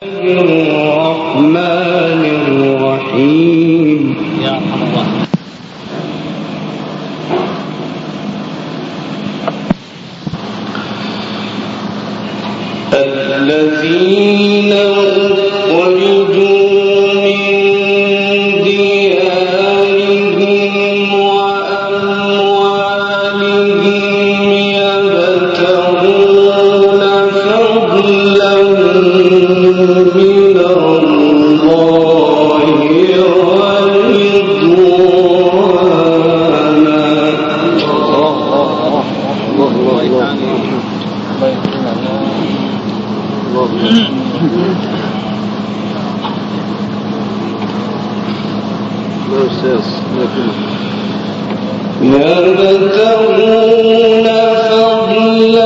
الرحمن الرحيم. يا الله. الذين أخرجوا من ديارهم وأموالهم يبتغون فضلا من الله يبتغون فضلا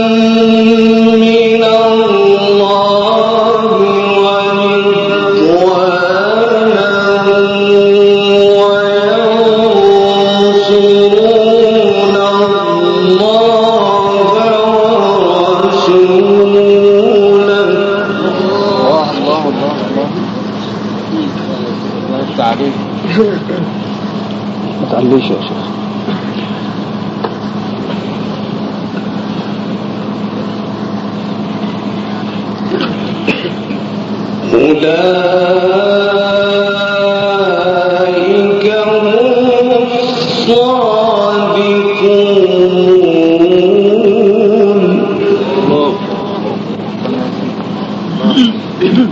من الله ورضوانا وينصرون الله ورسوله. ما تعليش يا شيخ. أولئك هم الصادقون.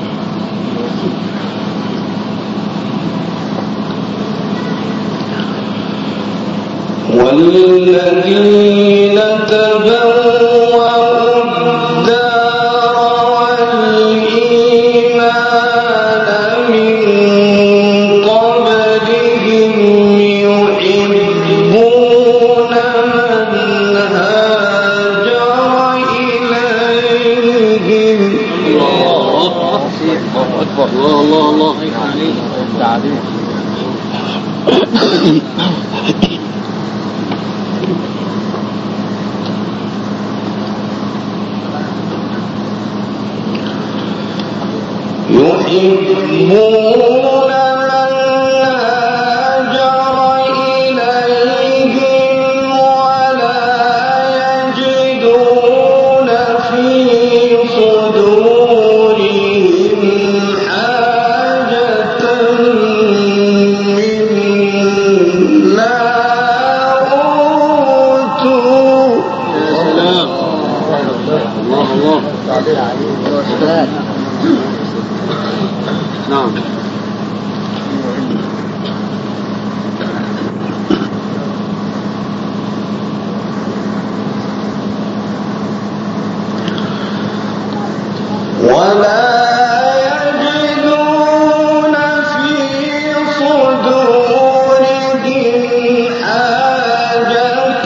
والذين تبوأوا الدار والإيمان من قبلهم يحبون من هاجر إليهم. الله أكبر. الله يحبون من هاجر إليهم ولا يجدون في صدورهم حاجة مما أوتوا. يا سلام. الله تعالى عليه. نعم. ولا يجدون في صدورهم حاجة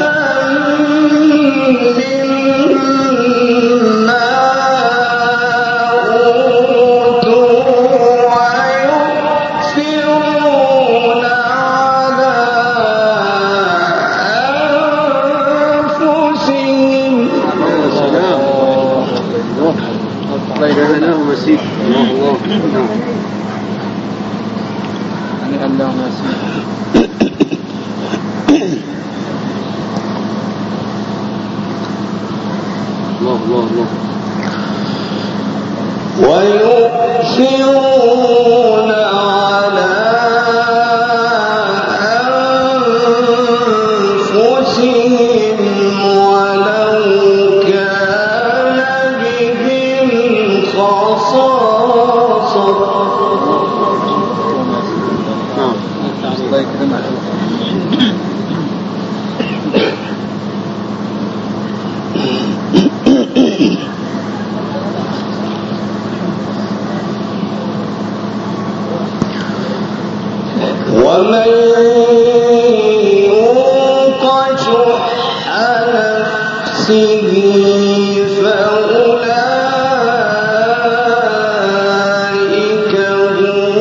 مما ويؤثرون على أنفسهم ولو كان بهم خصاصة. الله يكرمك. ومن يوق شح نفسه فأولئك هم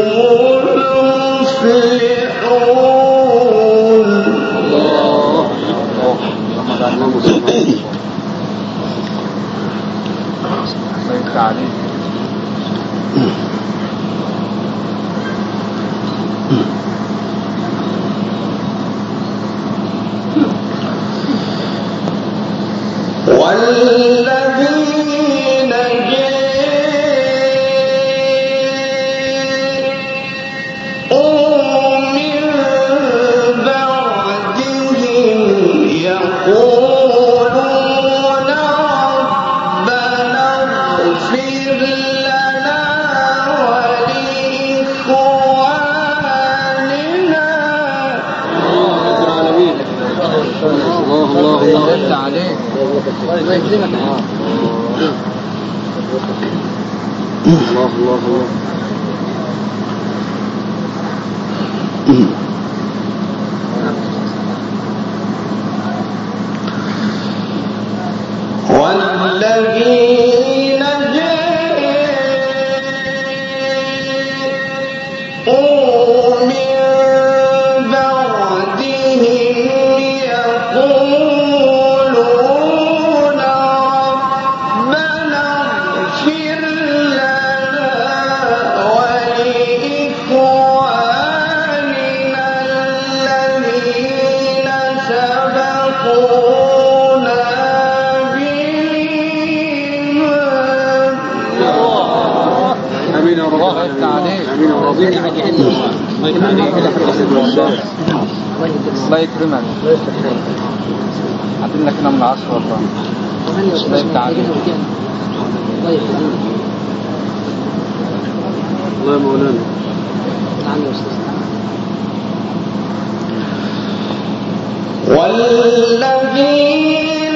المفلحون. الله والذين جاءوا من بعدهم يقولون ربنا اغفر لنا ولإخواننا الذين سبقونا امين ورضينا الله يكرمك عطينا كنا من العصر والله الله يفتح عليك الله مولانا والذين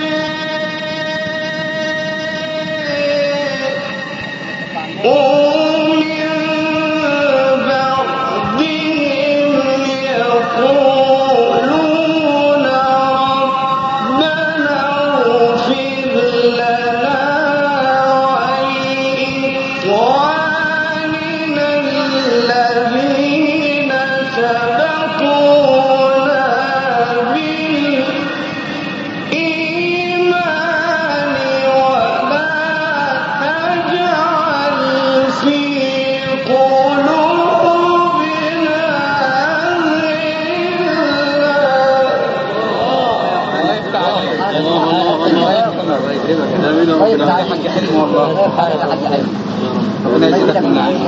ربنا يزيدك من العلم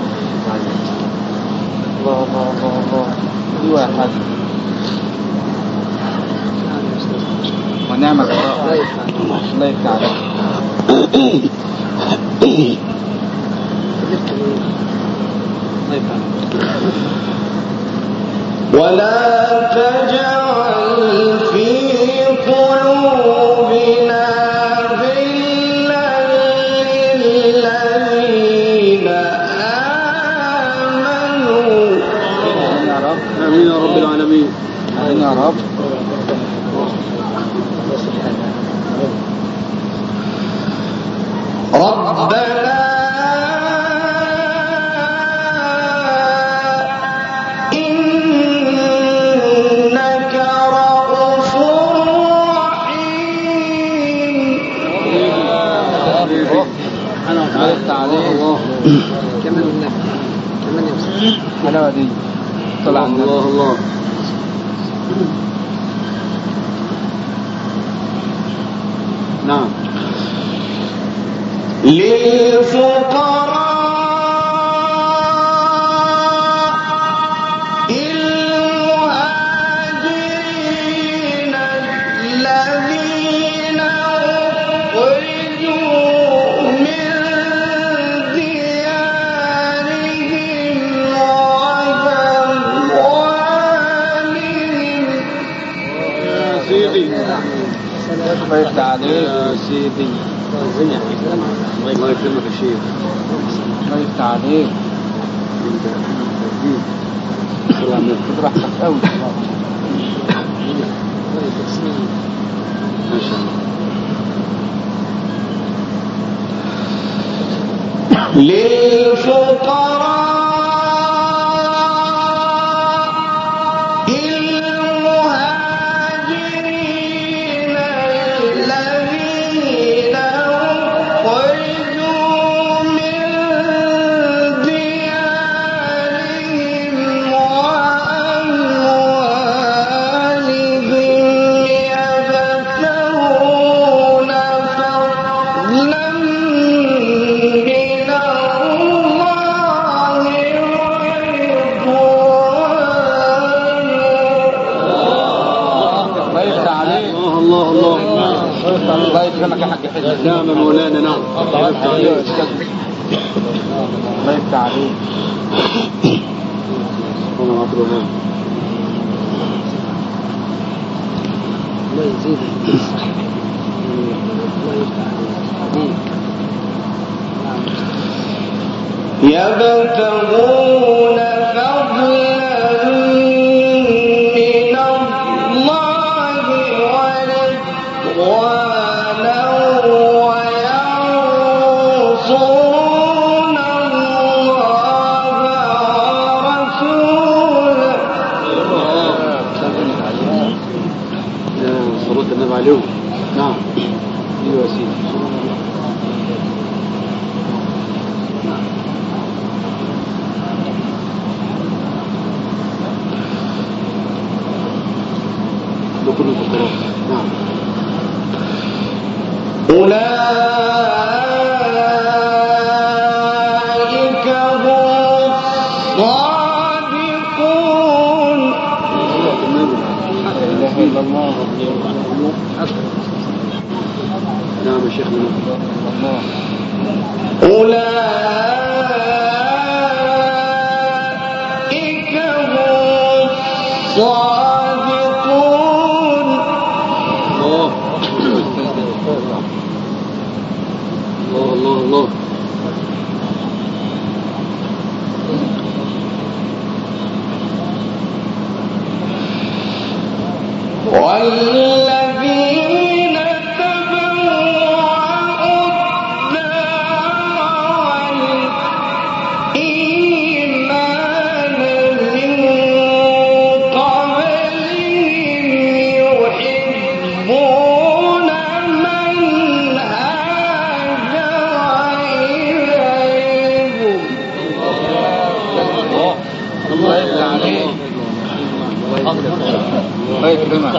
الله ايوه يا حاج ونعم القراء الله يفتح عليك ولا تجعل في قلوبنا غلا للذين آمنوا آمين يا رب العالمين آمين يا رب ربنا إنك رؤوف رحيم أنا وحبيبت عليه الله كمان حلاوة دي طلع الله الله نعم للفقراء المهاجرين الذين أخرجوا من ديارهم وأموالهم يا سيدي حبيبت عليه يا سيدي الله يكرمك يا شيخ الله يفتح عليك سلام خد راحتك قوي ما شاء الله للفقراء الله يفتح عليك. أنا مطلوبها. الله يزيدك. الله يفتح عليك. يبتغون فضلا من الله ورضوانا وينصرون الله ورسوله. صلاة النبي عليهم. نعم. ايوه يا سيدي. كل الفقراء. نعم. أولئك هم الصادقون. نعم يا شيخنا. أولئك هم الصادقون. الله الله الله. والذين تبوأوا الدار والإيمان من قبلهم يحبون من هاجر إليهم. الله يفتح عليك. الله يكرمك.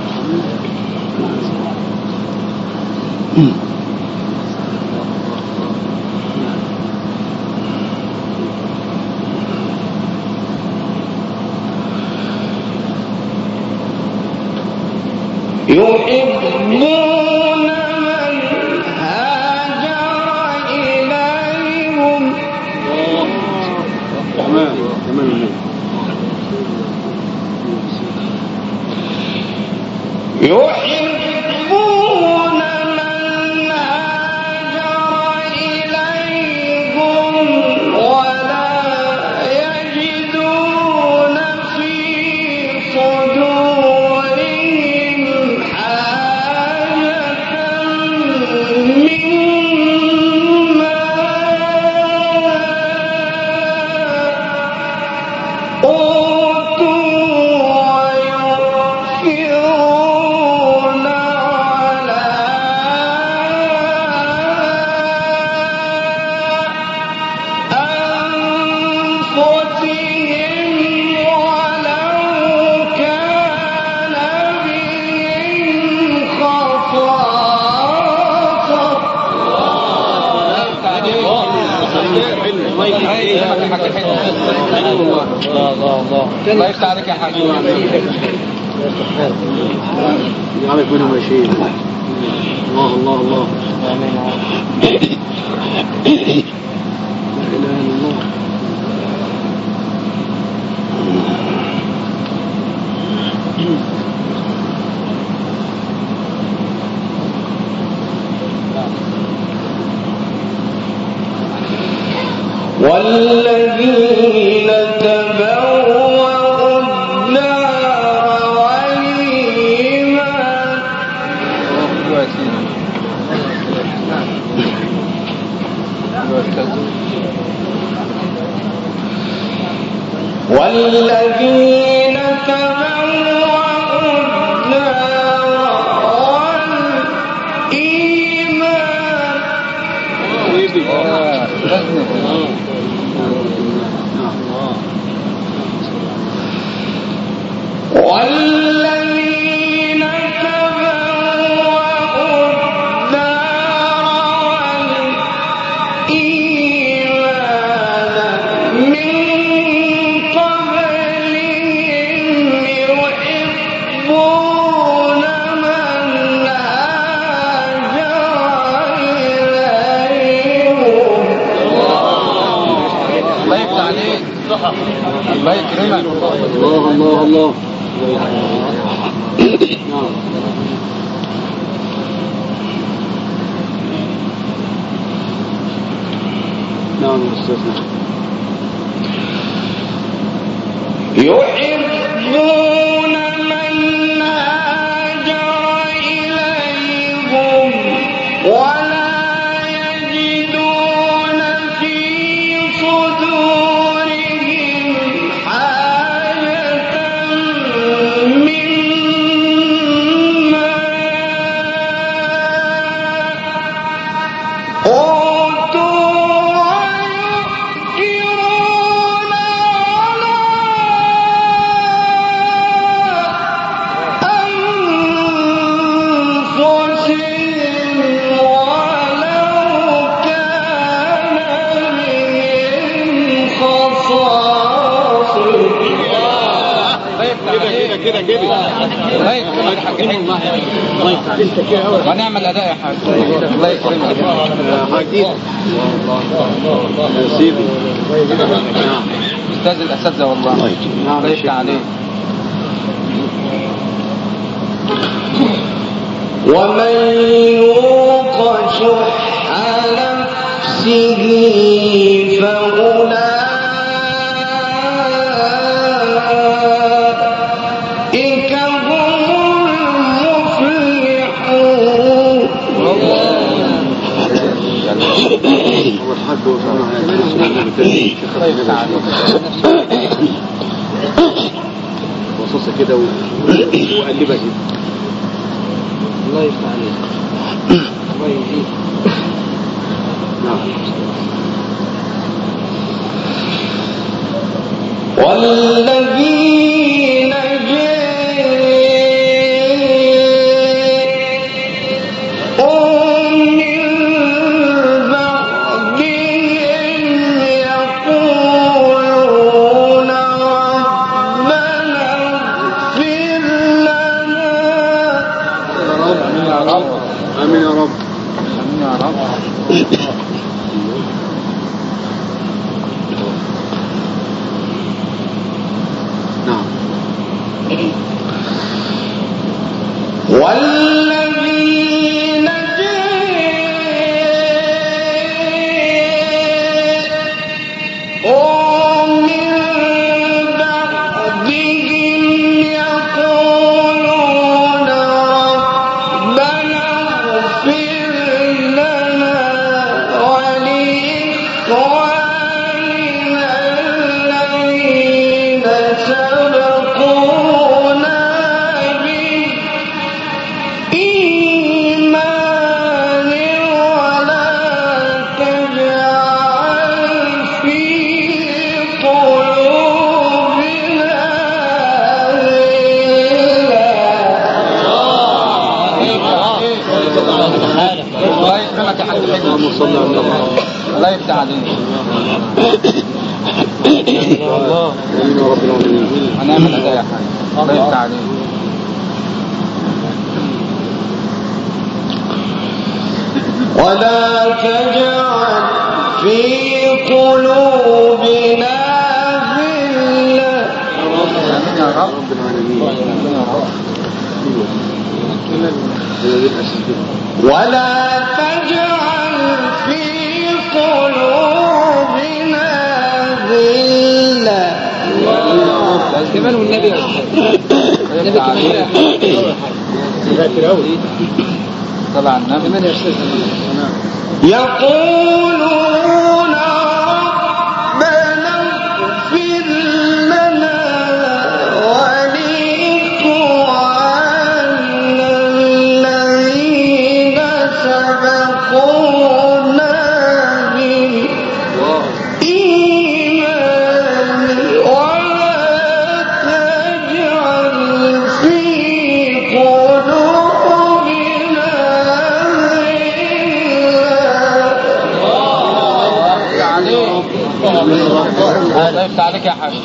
يحبون من هاجر إليهم. تمام تمام. يحبون من هاجر إليهم ولا يجدون في صدورهم حاجة مما أوتوا ويؤثرون على أنفسهم ولو كان بهم خصاصة. الله يفتح عليك يا حاج. يعرف منهم يا شيخ. الله الله الله. لا اله الا الله. والذين تبوأوا الدار والإيمان. والذين تبوأوا الدار والإيمان. والذين تبوأوا الدار والإيمان من قبلهم يحبون من هاجر إليهم الله يكرمك. الله الله الله. نعم أستاذنا. يحبون من هاجر إليهم ولا يجدون في صدورهم حاجة مما ونعمل أداء يا حاج. الله يكرمك حاجين يا سيدي. أستاذ الأساتذة والله. الله يفتح عليك. ومن يوق شح نفسه فأولئك هم المفلحون. هو الحاج وصوصة كده وقلبها كده. الله يفتح عليك. الله يجيب. نعم. والذين جاءوا من بعدهم يقولون ربنا اغفر لنا. آمين يا رب. آمين يا رب. والذين جاءوا من بعدهم يقولون ربنا اغفر لنا ولإخواننا الذين سبقونا إيمان ولا تجعل في قلوبنا الله يكرمك يا حاج. اللهم صل على النبي. الله يفتح عليك. الله. آمين يا رب العالمين. ونعمل أداء يا حاج. الله يفتح عليك. ولا تجعل في قلوبنا غلا. آمين يا رب العالمين. ولا تجعل في قلوبنا غلا. كمان والنبي يا النبي طلع النبي من يا أستاذ. يقولون ربنا اغفر لنا ولإخواننا الذين سبقونا بالإيمان ولا تجعل في قلوبنا الله يفتح عليك يا حاج.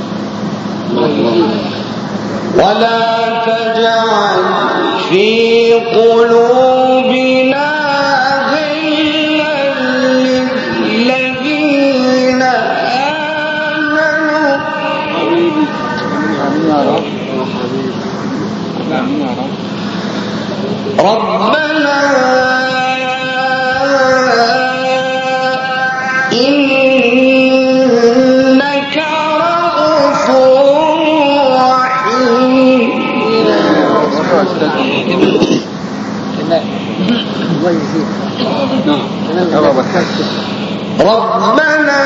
ولا تجعل في قلوبنا غلا للذين آمنوا حبيبي آمين يا رب. يا حبيبي آمين يا رب. ربنا إنك رؤوف رحيم نعم ربنا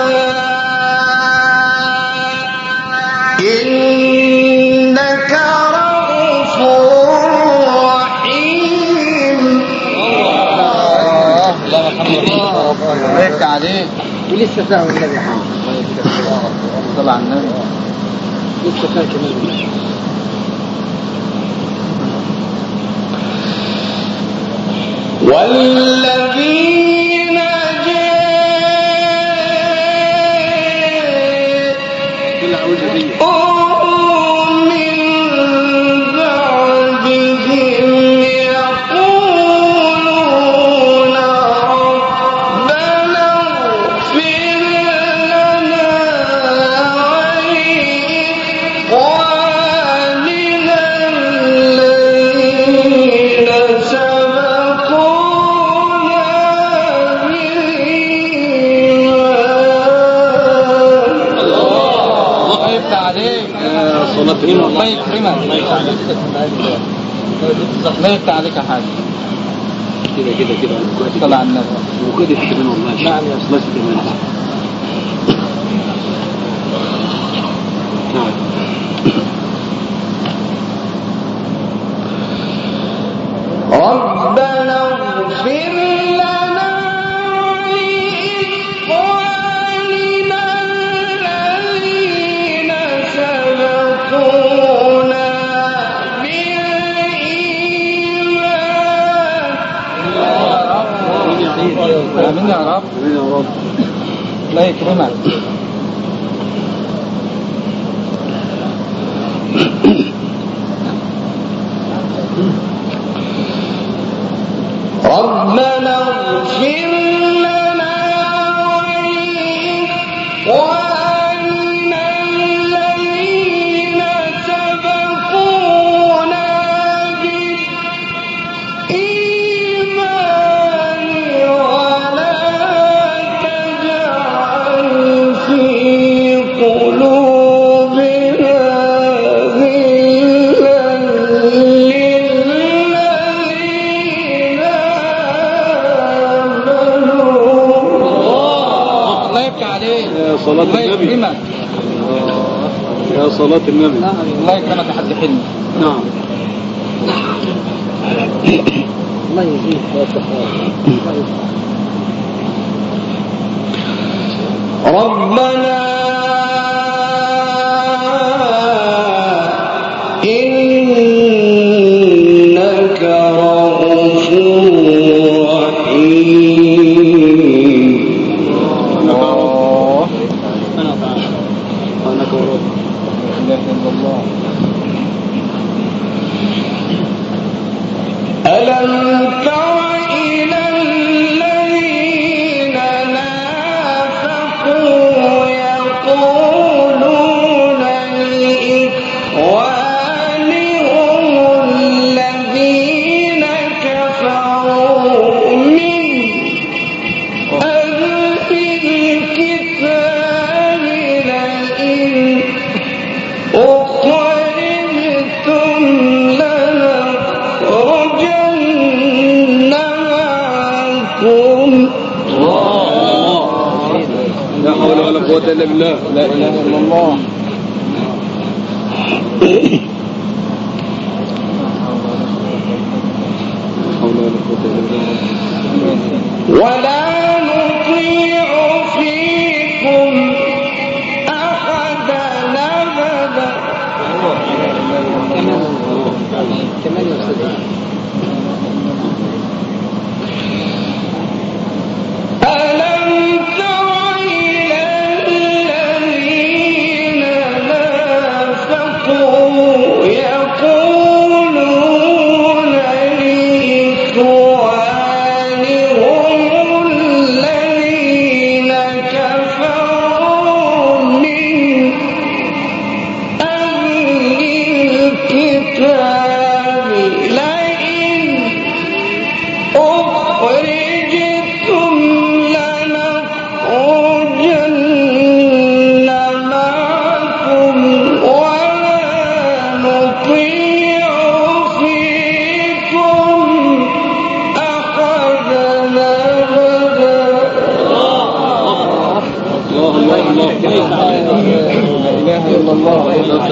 إنك رؤوف رحيم الله يفتح عليك. ولسه فاهم النبي حامد صلى على النبي. لسه فاهم كمان والذين جاءوا من بعدهم يقولون ربنا اغفر لنا ولإخواننا الذين سبقونا بالإيمان. الله يفتح عليك. صلاة الله يكرمك. الله يفتح عليك. الله يفتح عليك يا حاج. كده صلى على النبي. وكده في كمان والله. نعم يا أستاذ كمان. نعم ربنا اغفر لنا ولإخواننا الذين سبقونا بالإيمان. آمين يا رب. آمين يا رب. الله يكرمك. ربنا اغفر لنا ولإخواننا الذين سبقونا بالإيمان ولا تجعل في قلوبنا غلا للذين الله يفتح عليك. يا صلاة الله النبي. يكرمك. يا صلاة النبي. الله يكرمك يا حاج حلمي. نعم الله يجزيك ربنا إنك رؤوف رحيم. الله. أنا تعالى أنك ورب. لا إله إلا الله. ألم تر إلى الذين نافقوا يقولون لإخوانهم الذين كفروا من أهل الكتاب لئن أخرجتم لنخرجن معكم. لا حول ولا قوة إلا بالله. لا إله إلا الله. لا حول ولا قوة إلا بالله. ولا نطيع فيكم أحدا أبدا كمان ألم تر إلى الذين نافقوا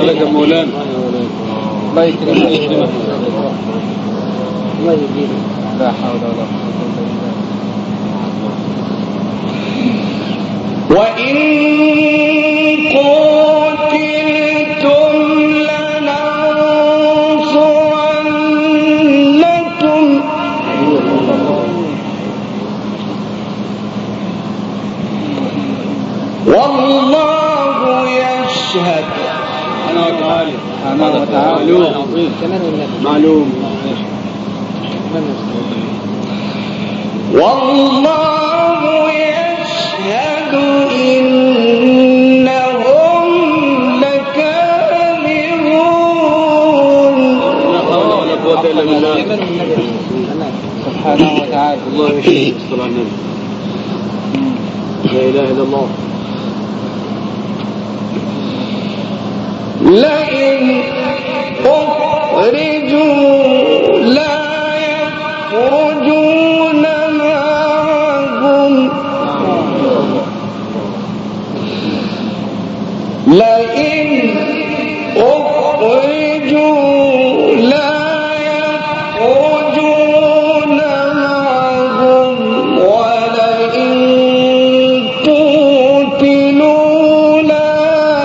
لك يا مولانا. الله يكرمك. لا حول ولا قوة إلا بالله. وإن قتلتم لننصرنكم والله يشهد أنا وتعالى معلوم والله يشهد إنهم لكاذبون. لا حول ولا قوة إلا بالله. سبحانه وتعالى. الله يشهد الصلاة على النبي. لا إله إلا الله. لئن أخرجوا لا يخرجون معهم لئن أخرجوا لا يخرجون معهم ولئن قتلوا لا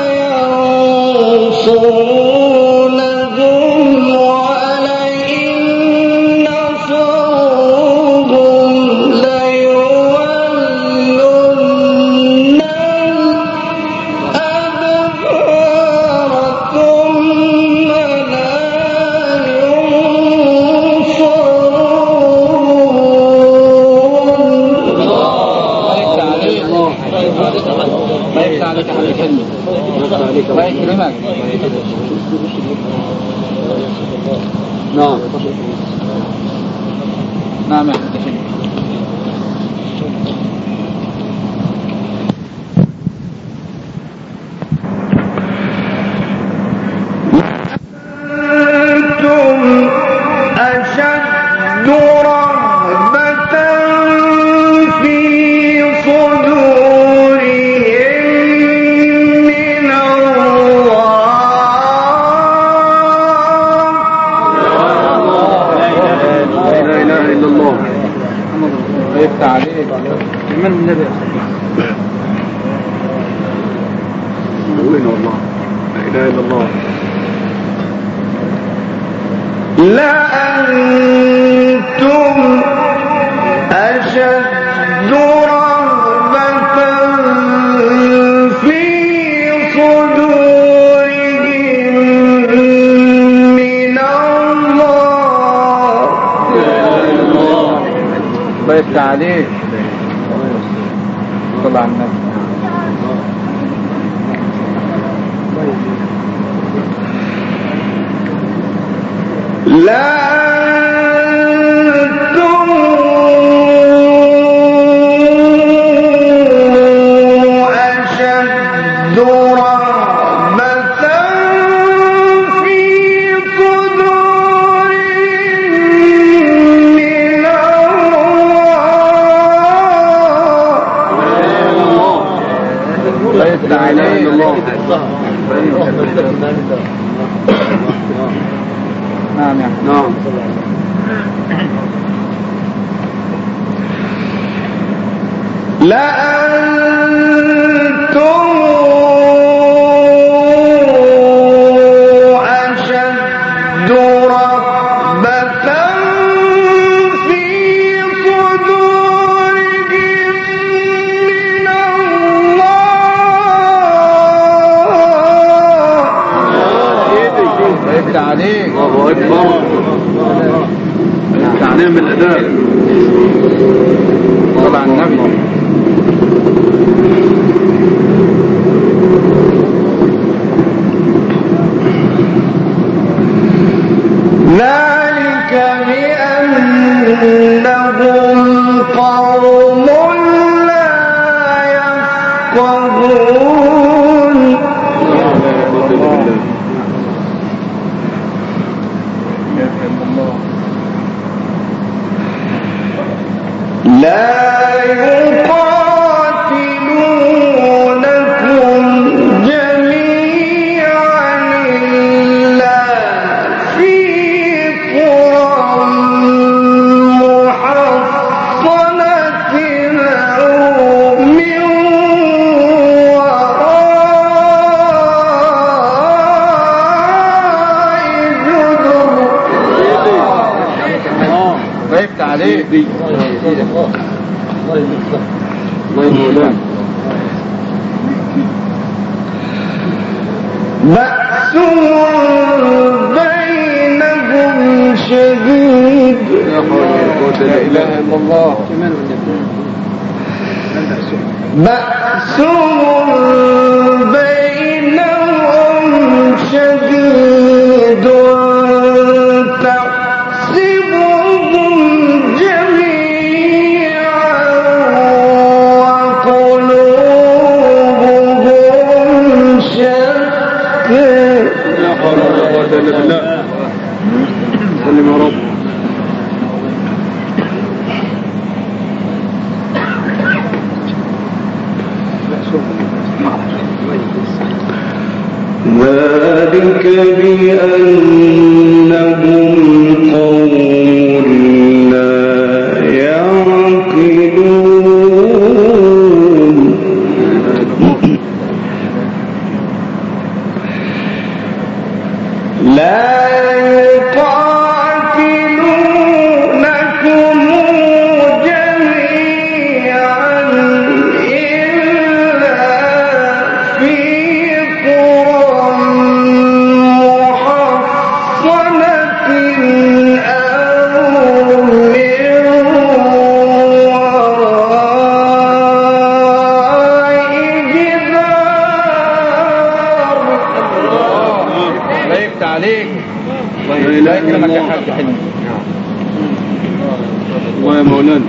ينصرونهم ولئن نصروهم ليولن الأدبار ثم لا الله يفتح عليك على الكلمة. الله يكرمك. نعم نعم يا حبيبي. أنتم أشد رهبة في صدورهم من لا إله إلا الله. الله يفتح عليك. من النبي. وين والله لا إله إلا الله. لأنتم أشد رهبة في صدورهم من الله. الله يفتح عليك. صلى على النبي. لا أنتم أشد رهبة في صدورهم من الله. الله يفتح عليك. نعم يا حبيبي. نعم لأنتم أشد رهبة في صدورهم من الله. الله يفتح عليك. الله أكبر. تعليم الأداء. صلى على النبي. ذلك بأنهم قوم لا يفقهون. لا يقاتلونكم جميعا عليك. الله يمولانا. بأس بينهم شديد. لا حول ولا قوة لا إله إلا الله. بأس بينهم شديد تحسبهم جميعا وقلوبهم شتى. لا حول ولا قوة إلا بالله. سلم يا رب. ذلك بأنهم قوم لا يعقلون. لا يقاتلونكم جميعا إلا في قرى محصنة أو من وراء جدار. لا يفتح عليك. لا لا يكرمك يا حاج حلمي. الله يا مولانا.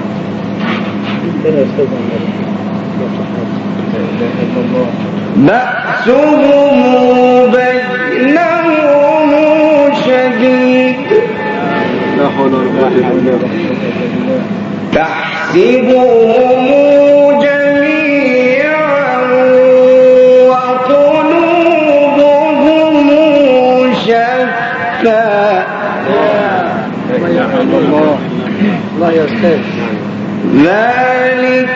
بأسهم بينهم شديد. لا حول ولا قوة إلا بالله. تحسبهم جميعا وقلوبهم شتى. الله يا أستاذ. ذلك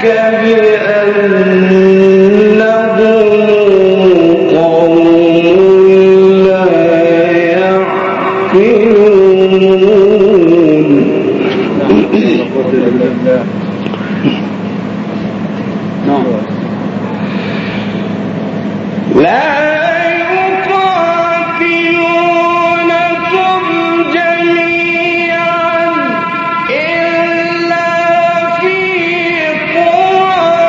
بأنهم قوم لا يعقلون. لا يقاتلونكم جميعا إلا في قرى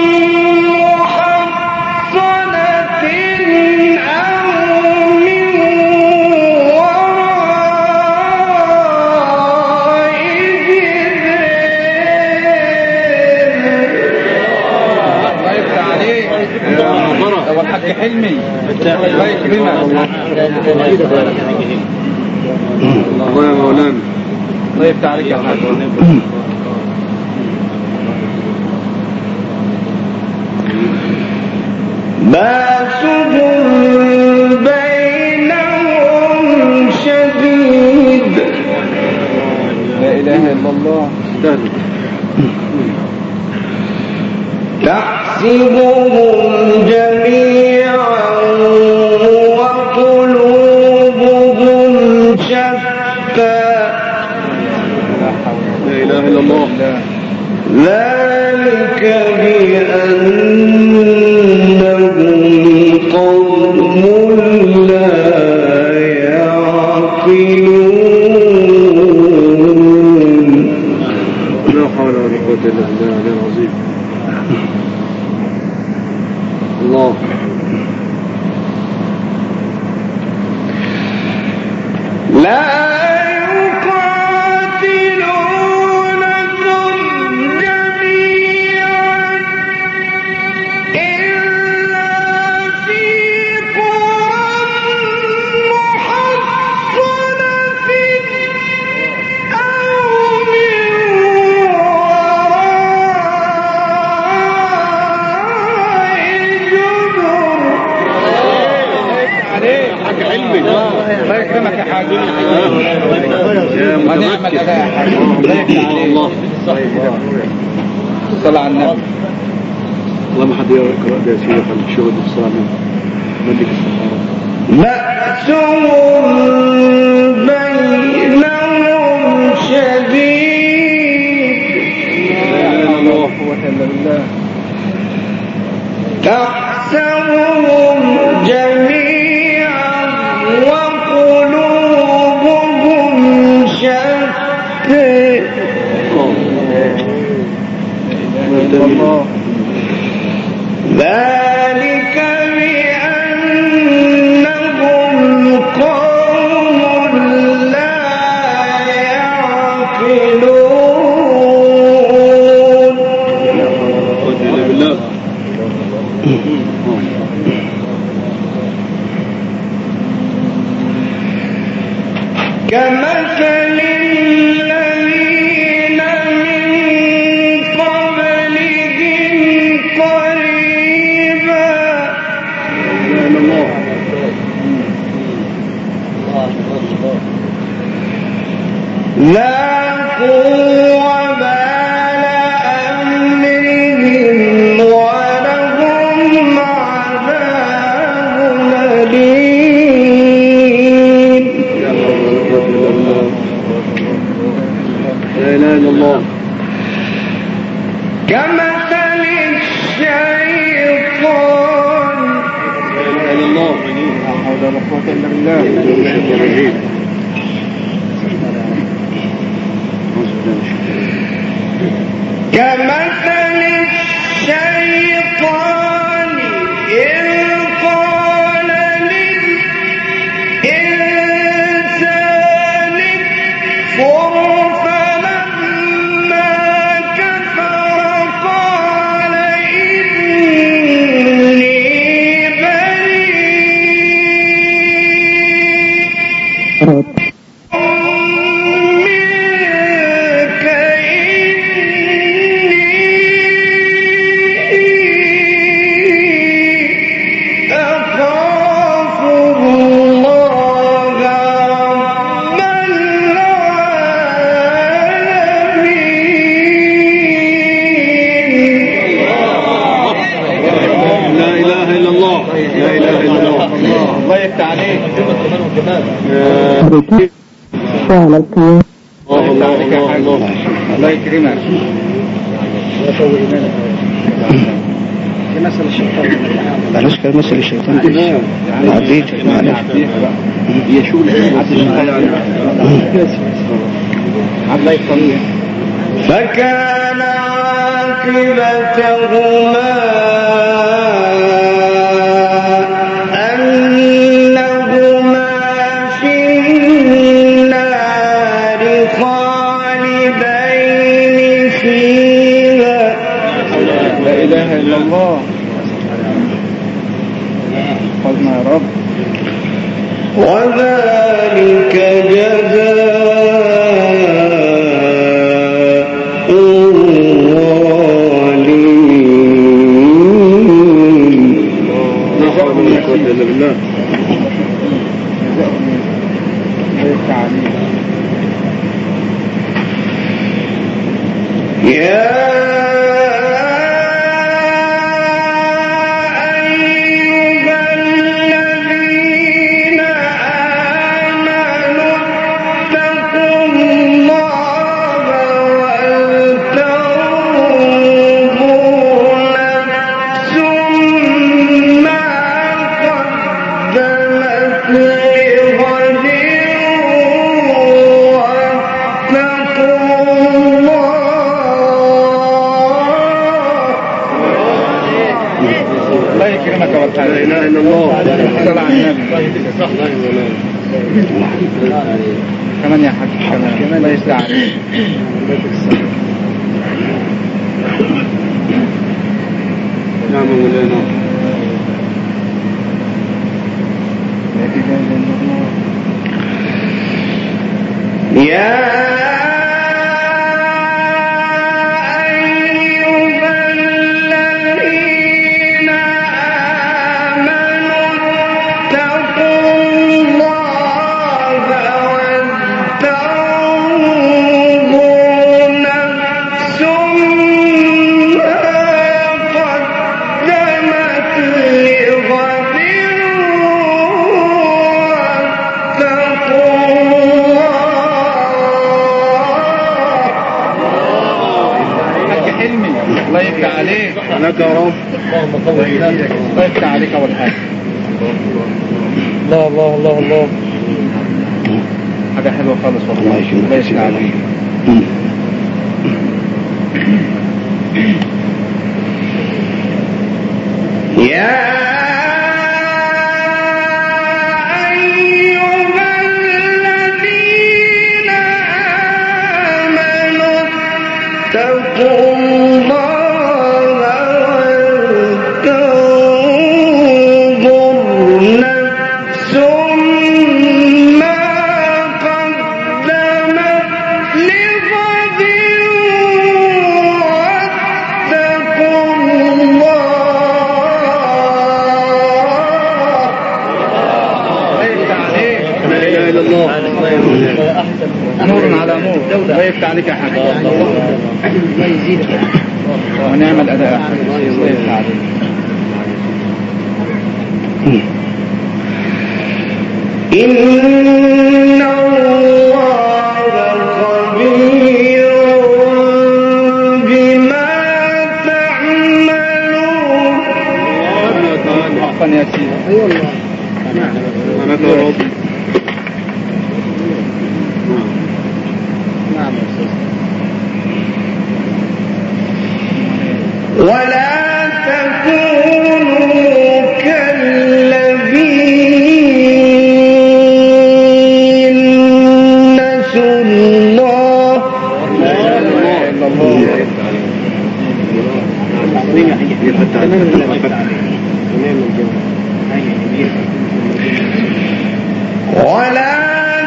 محصنة أو من وراء جدار. لا يفتح عليك. هو الحاج حلمي. الله يكرمك. الله يا مولانا. الله يفتح عليك يا حاج. بأسهم بينهم شديد. لا إله إلا الله. استهدف. تحسبهم جميعا وقلوبهم شتى. لا إله إلا الله. ذلك بأنهم قوم لا يعقلون. لا حول ولا قوة إلا بالله العظيم. الله. لا يقاتلونكم جميعا إلا في قرى محصنة أو من وراء جدر. عليك حاج حلمي. الله يكرمك يا حاج. ونعم الأداء يا حاج. الله يفتح عليك. الله. صلى على النبي. الله ما حد يقرأ ده يا سيدي خلي الشغل بالصلاة ملك السحارة. بأسهم بينهم شديد كمثل الذين من قبلهم قريبا ذاقوا وبال أمرهم ولهم عذاب أليم. لا إله إلا الله. كمثل الشيطان لا إله إلا الله. لا حول ولا قوة إلا بالله. كمثل الشيطان إذ قال للإنسان اكفر فلما كفر قال إني بريء فعل الكلام الله يكرمك. مثل الشيطان بلاش كمثل الشيطان عديت هي شغل الله يطمئن. فكان عاقبتهما أنهما في النار خالدين فيها. لا إله إلا الله. قلنا يا رب. وذلك جزاء الظالمين. لا حول ولا قوة إلا بالله. يا لا إله إلا الله. صلى على النبي. كمان يا حاج كمان الله يستعان. نعم مولانا. يا لك يا رب. الله يفتح عليك أول حاجة. الله الله الله الله. حاجة حلوة خالص والله. الله يفتح عليك. يا قدمت نور على نور. الله يفتح عليك يا حاج. الله يزيدك ونعمل أداء يا حاج. الله يفتح عليك. إن الله خبير بما تعملون. عفوا يا سيدي. أنا راضي. ولا تكونوا كالذين نسوا الله. ولا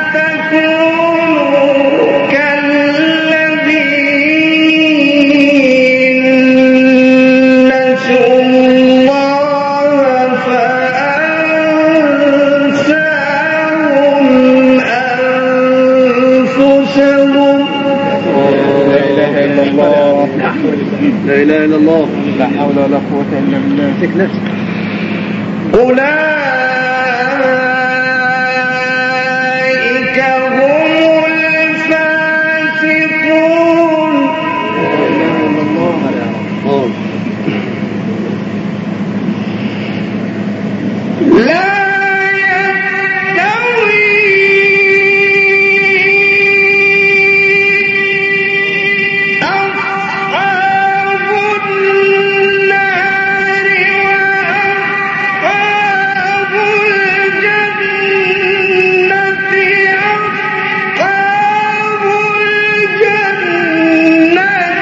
تكونوا كالذين نسوا الله فأنساهم أنفسهم. لا إله إلا الله. لا إله إلا الله. لا حول ولا قوة إلا بالله. تك نفسك. أولئك هم الفاسقون. لا يستوي أصحاب النار وأصحاب الجنة. أصحاب الجنة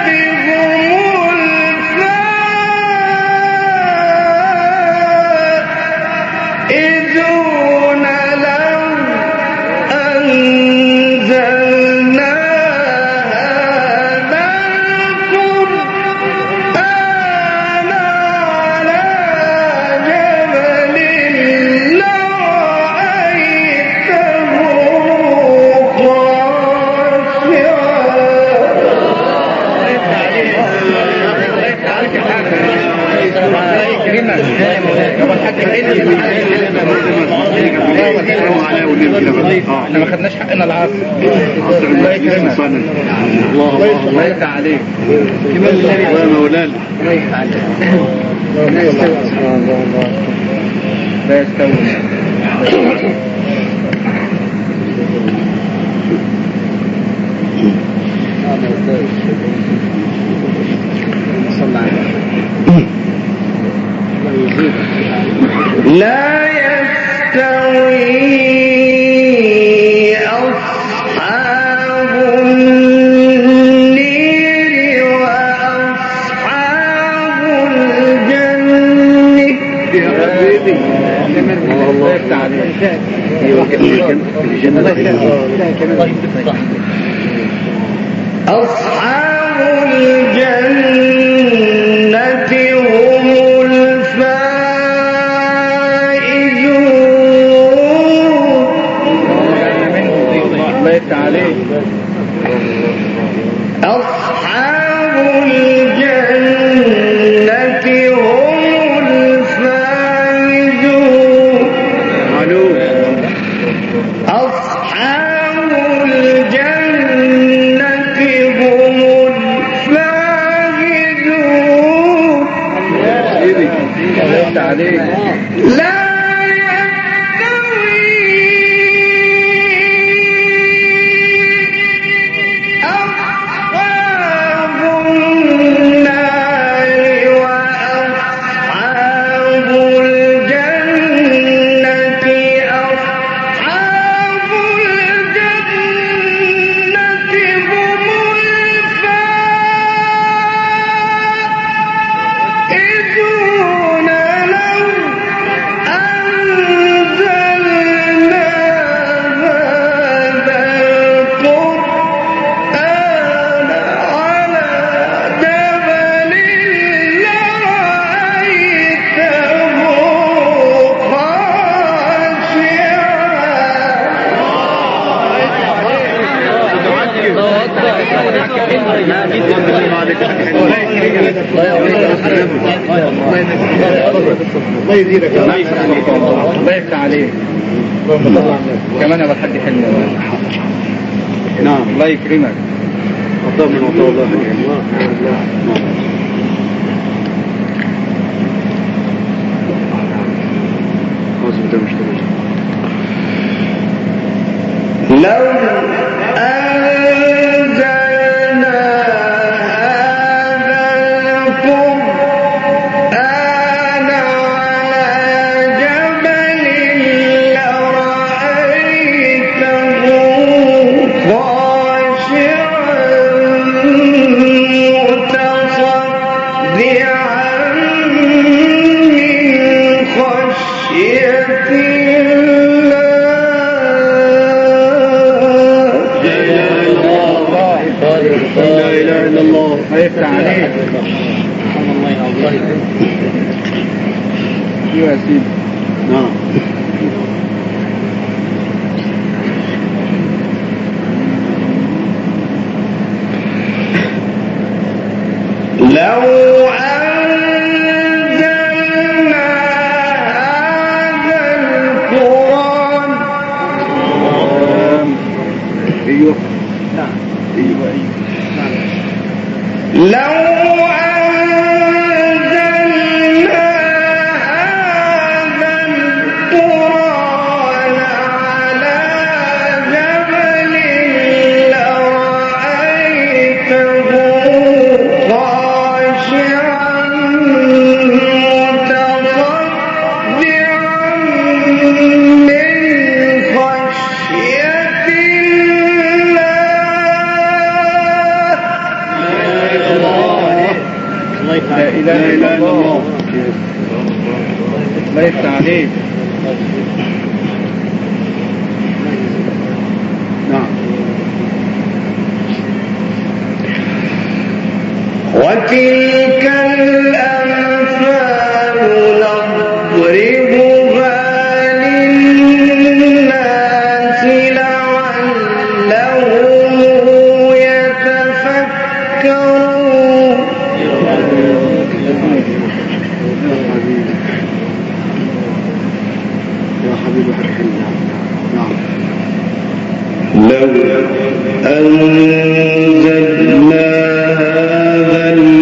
هم الفائزون لو أنزلنا هذا القرآن على جبل لرأيته احنا ما خدناش حقنا العصر. الله يكرمك. الله يفتح عليك. يا مولانا. الله يفتح عليك. لا يستوي. لا يستوي أصحاب النير وأصحاب الجنة. الله يفتح عليك. أصحاب الجنة هم الفائزون. الله يفتح عليك. أصحاب الجنة هم الفائزون. أصحاب الجنة هم الفائزون. الله يفتح عليك. لا يستوي أصحاب النار الله يزيدك الله يفتح عليك كمان يا الحاج حلمي. نعم الله يكرمك. عطاء من عطاء الله. لو أنزلنا هذا القرآن على جبل لرأيته خاشعا متصدعا من خشية لا إله إلا الله. هيفتح عليك. ايوه يا سيدي. نعم لو أنزلنا هذا القرآن أيوه لو أنزلنا هذا القرآن على جبل لرأيته خاشعا متصدعا من خشية لا إله إلا الله. الله يفتح عليك. نعم وتلك الأمثال نضربها للناس لعلهم يتفكرون يا حبيبي حبيبي. نعم لو أنزلنا هذا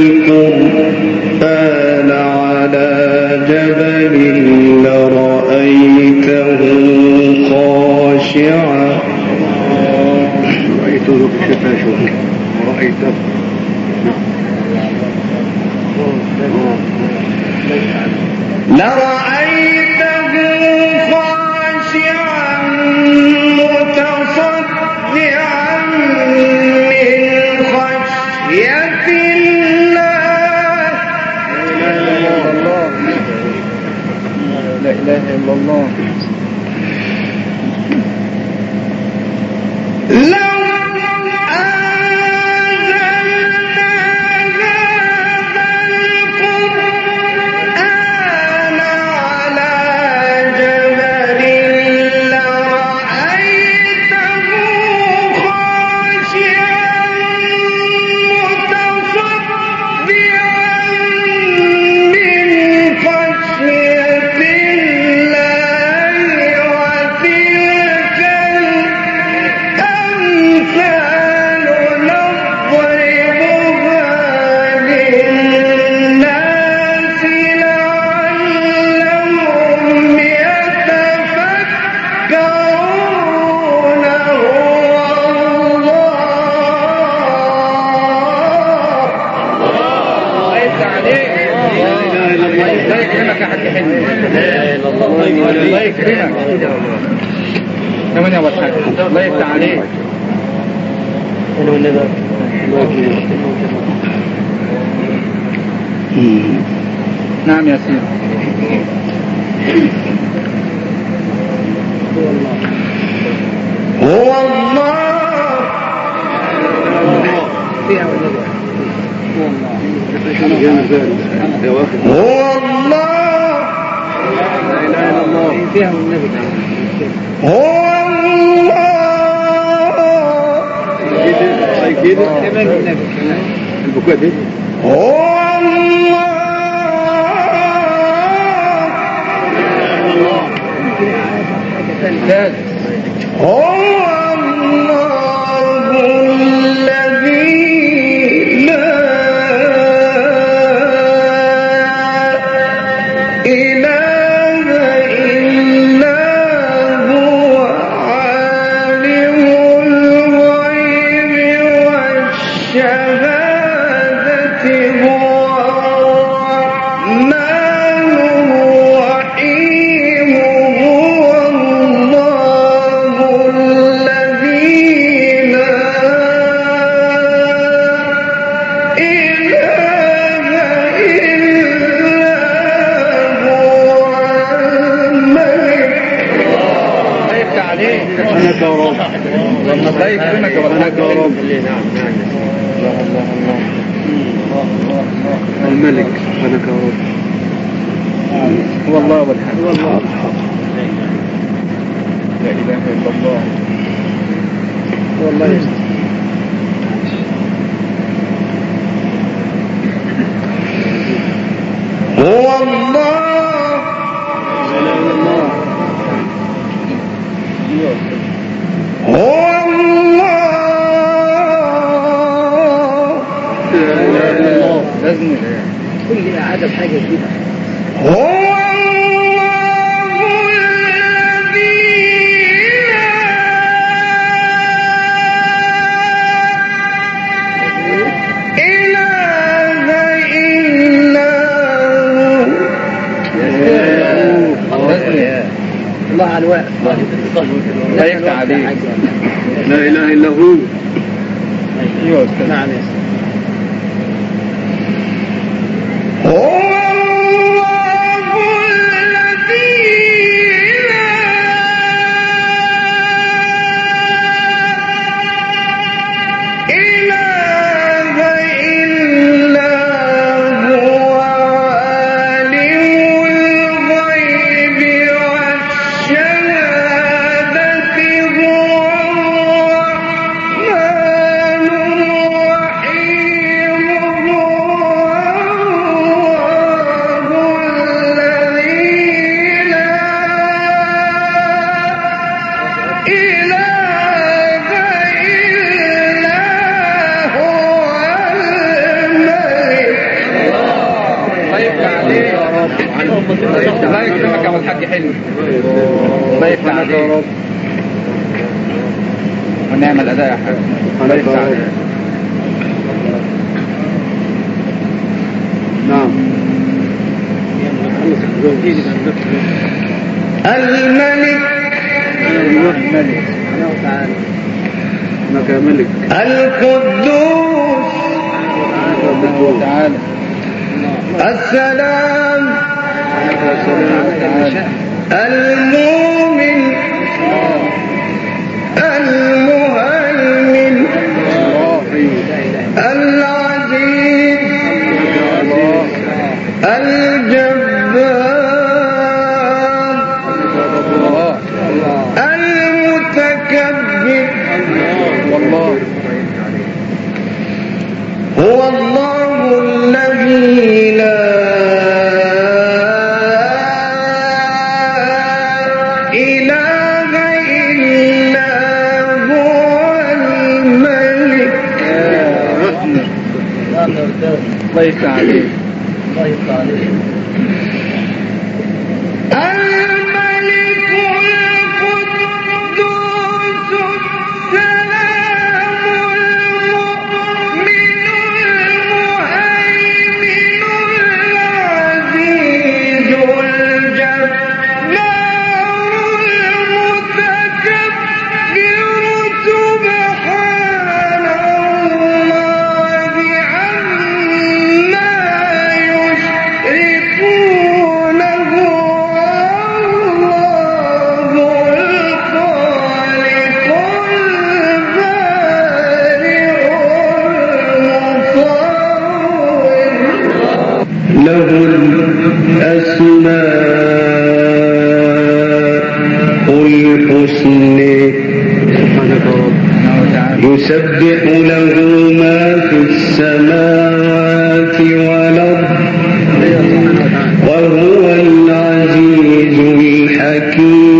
القرآن على جبل لرأيته خاشعا رأيته بشفاه شوك ورأيته. لرأيته خاشعا متصدعا من خشية الله. لا إله إلا الله. لو أنزلنا هذا القرآن على جبل لرأيته خاشعا متصدعا من خشية الله. وتلك الأمثال نضربها للناس لعلهم يتفكرون. الله يفتح عليك. الله يكرمك يا حاج حلمي. الله يكرمك. كمان يا ابو الحاج. الله يفتح عليك. نعم يا سيدي. هو الله هو الله هو الله البكاء ده هو الله هو الله الذي لا إله إلا هو عالم الغيب والشهادة هو الرحمن الرحيم هو الله الذي لا إله إلا هو الملك. يفتح عليك أنا كرب لما الله يكرمك أنا كرب الملك أنا كرب هو الله والحمد لا إله إلا الله هو الله هو الله هو الله لازم كل عادة بحاجة جديدة هو الله الذي لا إله إلا هو. الله على الوقت لا يفتح عليك لا إله إلا هو. ايوه يا استاذ نعم هو الله الذي لا إله إلا هو عالم الغيب والشهادة هو الرحمن الرحيم هو الله يكرمك يا ابو الحاج حلو الله يفتح عليك ونعم الاداء يا حبيبي الله يفتح عليك نعم الملك الملك انك يا ملك القدوس تعالى السلام تعالى المؤمن المهيمن العزيز الجبار المتكبر والله هو الله الذي لا إله إلا هو الملك. الله يفتح عليك الله يفتح عليك الملك القدوس السلام المؤمن المهيمن العزيز الجبار المتكبر سبحان الله عما يشركون هو الله الخالق البارئ المصور له الأسماء الحسنى سبحانك يا رب يسبح له ما في السماوات والأرض وهو العزيز الحكيم